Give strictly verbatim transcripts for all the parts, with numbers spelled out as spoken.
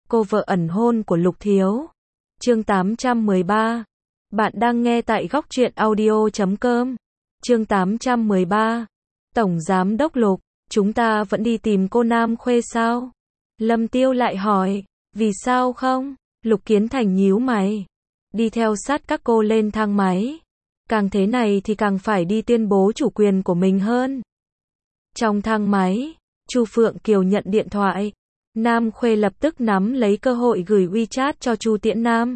cô vợ ẩn hôn của Lục Thiếu. Chương tám trăm mười ba. Bạn đang nghe tại góc truyện audio chấm com. Chương tám trăm mười ba. Tổng Giám đốc Lục, chúng ta vẫn đi tìm cô Nam Khuê sao? Lâm Tiêu lại hỏi, vì sao không? Lục Kiến Thành nhíu mày. Đi theo sát các cô lên thang máy. Càng thế này thì càng phải đi tuyên bố chủ quyền của mình hơn. Trong thang máy, Chu Phượng Kiều nhận điện thoại. Nam Khuê lập tức nắm lấy cơ hội gửi WeChat cho Chu Tiễn Nam.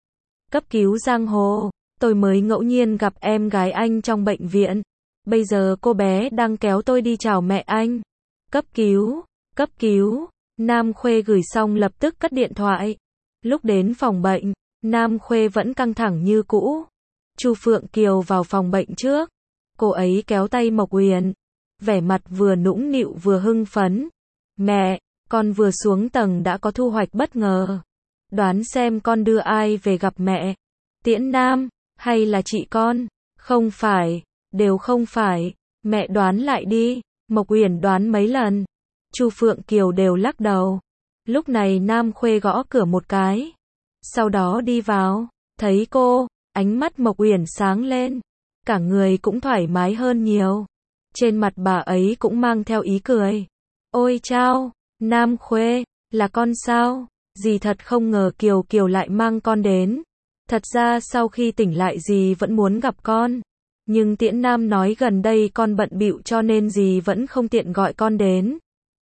Cấp cứu giang hồ, tôi mới ngẫu nhiên gặp em gái anh trong bệnh viện. Bây giờ cô bé đang kéo tôi đi chào mẹ anh. Cấp cứu, cấp cứu. Nam Khuê gửi xong lập tức cất điện thoại. Lúc đến phòng bệnh, Nam Khuê vẫn căng thẳng như cũ. Chu Phượng Kiều vào phòng bệnh trước. Cô ấy kéo tay Mộc Uyển, vẻ mặt vừa nũng nịu vừa hưng phấn. Mẹ, con vừa xuống tầng đã có thu hoạch bất ngờ. Đoán xem con đưa ai về gặp mẹ? Tiễn Nam, hay là chị con? Không phải, đều không phải. Mẹ đoán lại đi. Mộc Uyển đoán mấy lần. Chu Phượng Kiều đều lắc đầu. Lúc này Nam Khuê gõ cửa một cái. Sau đó đi vào, thấy cô, ánh mắt Mộc Uyển sáng lên. Cả người cũng thoải mái hơn nhiều. Trên mặt bà ấy cũng mang theo ý cười. Ôi chao, Nam Khuê, là con sao? Dì thật không ngờ Kiều Kiều lại mang con đến. Thật ra sau khi tỉnh lại dì vẫn muốn gặp con. Nhưng Tiễn Nam nói gần đây con bận bịu cho nên dì vẫn không tiện gọi con đến.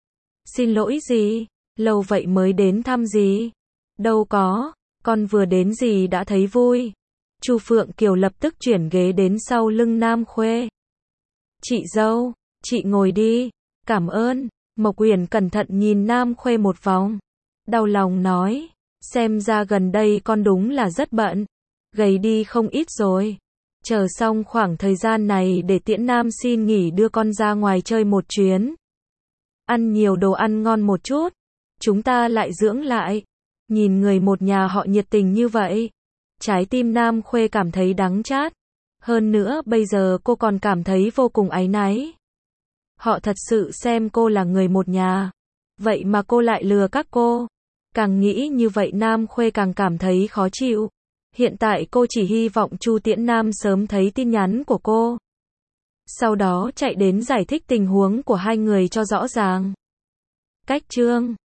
Xin lỗi dì, lâu vậy mới đến thăm dì. Đâu có, con vừa đến dì đã thấy vui. Chu Phượng Kiều lập tức chuyển ghế đến sau lưng Nam Khuê. Chị dâu, chị ngồi đi. Cảm ơn. Mộc Uyển cẩn thận nhìn Nam Khuê một vòng. Đau lòng nói, xem ra gần đây con đúng là rất bận. Gầy đi không ít rồi. Chờ xong khoảng thời gian này để Tiễn Nam xin nghỉ đưa con ra ngoài chơi một chuyến. Ăn nhiều đồ ăn ngon một chút. Chúng ta lại dưỡng lại. Nhìn người một nhà họ nhiệt tình như vậy. Trái tim Nam Khuê cảm thấy đắng chát. Hơn nữa bây giờ cô còn cảm thấy vô cùng áy náy. Họ thật sự xem cô là người một nhà. Vậy mà cô lại lừa các cô. Càng nghĩ như vậy Nam Khuê càng cảm thấy khó chịu. Hiện tại cô chỉ hy vọng Chu Tiễn Nam sớm thấy tin nhắn của cô. Sau đó chạy đến giải thích tình huống của hai người cho rõ ràng. Cách chương